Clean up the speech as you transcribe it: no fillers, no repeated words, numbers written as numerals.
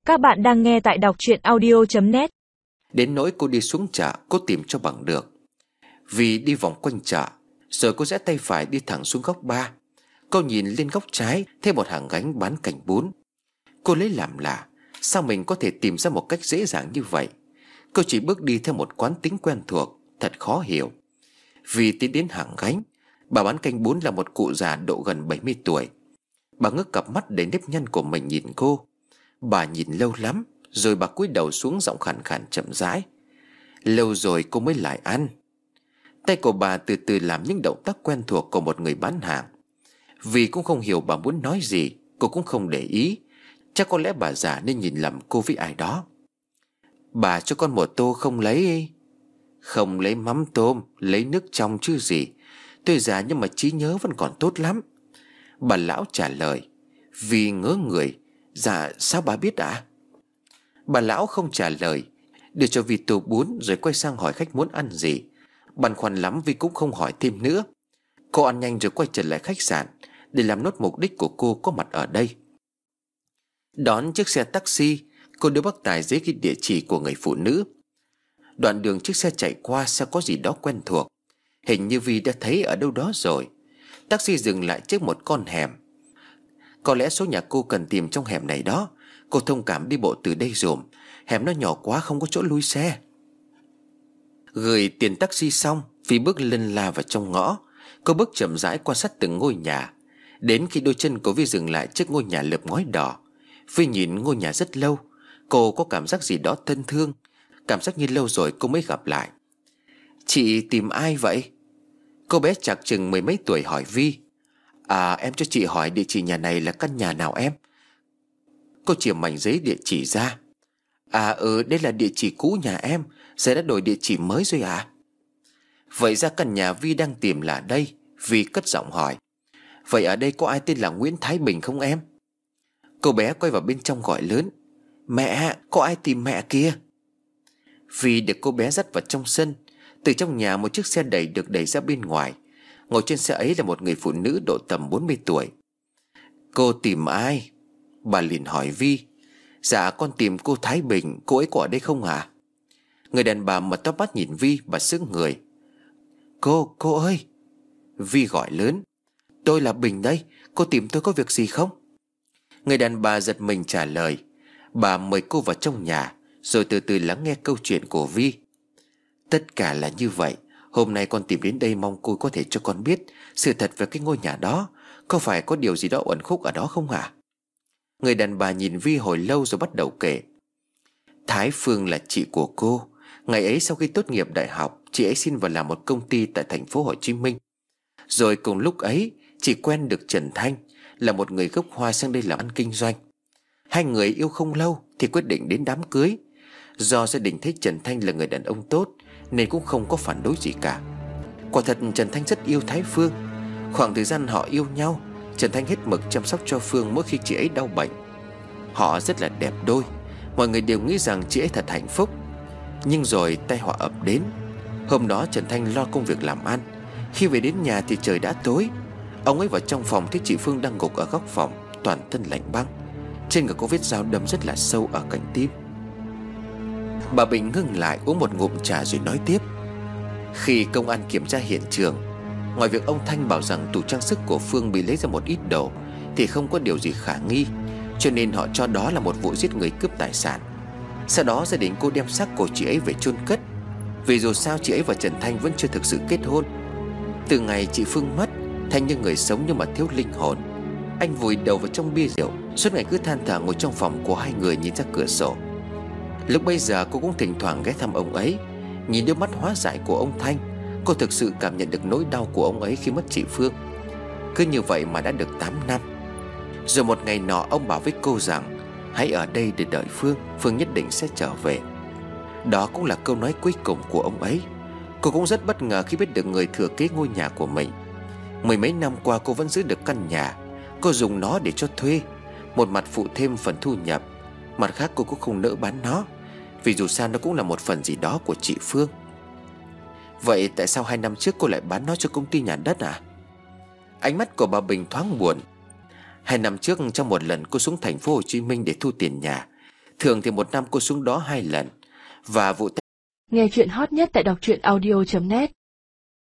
Các bạn đang nghe tại đọc truyện audio.net. Đến nỗi cô đi xuống chợ, cô tìm cho bằng được. Vì đi vòng quanh chợ, rồi cô rẽ tay phải đi thẳng xuống góc 3. Cô nhìn lên góc trái, thấy một hàng gánh bán canh bún. Cô lấy làm lạ, sao mình có thể tìm ra một cách dễ dàng như vậy. Cô chỉ bước đi theo một quán tính quen thuộc, thật khó hiểu. Vì tiến đến hàng gánh, bà bán canh bún là một cụ già độ gần 70 tuổi. Bà ngước cặp mắt đầy nếp nhăn của mình nhìn cô. Bà nhìn lâu lắm, rồi bà cúi đầu xuống, giọng khàn khàn chậm rãi: "Lâu rồi cô mới lại ăn." Tay của bà từ từ làm những động tác quen thuộc của một người bán hàng. Vì cũng không hiểu bà muốn nói gì, cô cũng không để ý. Chắc có lẽ bà già nên nhìn lầm cô với ai đó. "Bà cho con một tô không lấy?" "Không lấy mắm tôm, lấy nước trong chứ gì. Tôi già nhưng mà trí nhớ vẫn còn tốt lắm." Bà lão trả lời. Vì ngớ người: "Dạ sao bà biết ạ?" Bà lão không trả lời, đưa cho Vi tô bún rồi quay sang hỏi khách muốn ăn gì. Băn khoăn lắm Vi cũng không hỏi thêm nữa. Cô ăn nhanh rồi quay trở lại khách sạn để làm nốt mục đích của cô có mặt ở đây. Đón chiếc xe taxi, cô đưa bác tài giấy ghi địa chỉ của người phụ nữ. Đoạn đường chiếc xe chạy qua sao có gì đó quen thuộc. Hình như Vi đã thấy ở đâu đó rồi. Taxi dừng lại trước một con hẻm. Có lẽ số nhà cô cần tìm trong hẻm này đó. Cô thông cảm đi bộ từ đây dùm. Hẻm nó nhỏ quá, không có chỗ lui xe. Gửi tiền taxi xong, Vi bước lân la vào trong ngõ. Cô bước chậm rãi quan sát từng ngôi nhà. Đến khi đôi chân của Vi dừng lại trước ngôi nhà lợp ngói đỏ. Vi nhìn ngôi nhà rất lâu. Cô có cảm giác gì đó thân thương, cảm giác như lâu rồi cô mới gặp lại. "Chị tìm ai vậy?" Cô bé chạc chừng mười mấy tuổi hỏi Vi. Em cho chị hỏi địa chỉ nhà này là căn nhà nào em?" Cô chìa mảnh giấy địa chỉ ra. Đây là địa chỉ cũ nhà em, giờ đã đổi địa chỉ mới rồi ạ." Vậy ra căn nhà Vi đang tìm là đây. Vi cất giọng hỏi: "Vậy ở đây có ai tên là Nguyễn Thái Bình không em?" Cô bé quay vào bên trong gọi lớn: "Mẹ, có ai tìm mẹ kìa." Vi được cô bé dắt vào trong sân. Từ trong nhà một chiếc xe đẩy được đẩy ra bên ngoài. Ngồi trên xe ấy là một người phụ nữ độ tầm 40 tuổi. "Cô tìm ai?" Bà liền hỏi Vi. "Dạ con tìm cô Thái Bình, cô ấy có ở đây không hả?" Người đàn bà mở to mắt nhìn Vi, bà sững người. Cô ơi!" Vi gọi lớn. "Tôi là Bình đây, cô tìm tôi có việc gì không?" Người đàn bà giật mình trả lời. Bà mời cô vào trong nhà, rồi từ từ lắng nghe câu chuyện của Vi. "Tất cả là như vậy. Hôm nay con tìm đến đây mong cô có thể cho con biết sự thật về cái ngôi nhà đó. Có phải có điều gì đó uẩn khúc ở đó không hả?" Người đàn bà nhìn Vi hồi lâu rồi bắt đầu kể. "Thái Phương là chị của cô. Ngày ấy sau khi tốt nghiệp đại học, chị ấy xin vào làm một công ty tại thành phố Hồ Chí Minh. Rồi cùng lúc ấy chị quen được Trần Thanh, là một người gốc Hoa sang đây làm ăn kinh doanh. Hai người yêu không lâu thì quyết định đến đám cưới. Do gia đình thấy Trần Thanh là người đàn ông tốt nên cũng không có phản đối gì cả. Quả thật Trần Thanh rất yêu Thái Phương. Khoảng thời gian họ yêu nhau, Trần Thanh hết mực chăm sóc cho Phương mỗi khi chị ấy đau bệnh. Họ rất là đẹp đôi. Mọi người đều nghĩ rằng chị ấy thật hạnh phúc. Nhưng rồi tai họa ập đến. Hôm đó Trần Thanh lo công việc làm ăn. Khi về đến nhà thì trời đã tối. Ông ấy vào trong phòng thấy chị Phương đang gục ở góc phòng, toàn thân lạnh băng. Trên người có vết dao đâm rất là sâu ở cạnh tim." Bà Bình ngưng lại uống một ngụm trà rồi nói tiếp. "Khi công an kiểm tra hiện trường, ngoài việc ông Thanh bảo rằng tủ trang sức của Phương bị lấy ra một ít đồ thì không có điều gì khả nghi, cho nên họ cho đó là một vụ giết người cướp tài sản. Sau đó gia đình cô đem xác của chị ấy về chôn cất. Vì dù sao chị ấy và Trần Thanh vẫn chưa thực sự kết hôn. Từ ngày chị Phương mất, Thanh như người sống nhưng mà thiếu linh hồn. Anh vùi đầu vào trong bia rượu, suốt ngày cứ than thở ngồi trong phòng của hai người nhìn ra cửa sổ. Lúc bây giờ cô cũng thỉnh thoảng ghé thăm ông ấy. Nhìn đôi mắt hóa dại của ông Thanh, cô thực sự cảm nhận được nỗi đau của ông ấy khi mất chị Phương. Cứ như vậy mà đã được 8 năm. Rồi một ngày nọ ông bảo với cô rằng hãy ở đây để đợi Phương, Phương nhất định sẽ trở về. Đó cũng là câu nói cuối cùng của ông ấy. Cô cũng rất bất ngờ khi biết được người thừa kế ngôi nhà của mình. Mười mấy năm qua cô vẫn giữ được căn nhà. Cô dùng nó để cho thuê. Một mặt phụ thêm phần thu nhập, mặt khác cô cũng không nỡ bán nó, vì dù sao nó cũng là một phần gì đó của chị Phương. "Vậy tại sao 2 năm trước cô lại bán nó cho công ty nhà đất à?" Ánh mắt của bà Bình thoáng buồn. 2 năm trước trong một lần cô xuống thành phố Hồ Chí Minh để thu tiền nhà Thường thì một năm cô xuống đó 2 lần. Và vụ Nghe chuyện hot nhất tại đọc truyện audio.net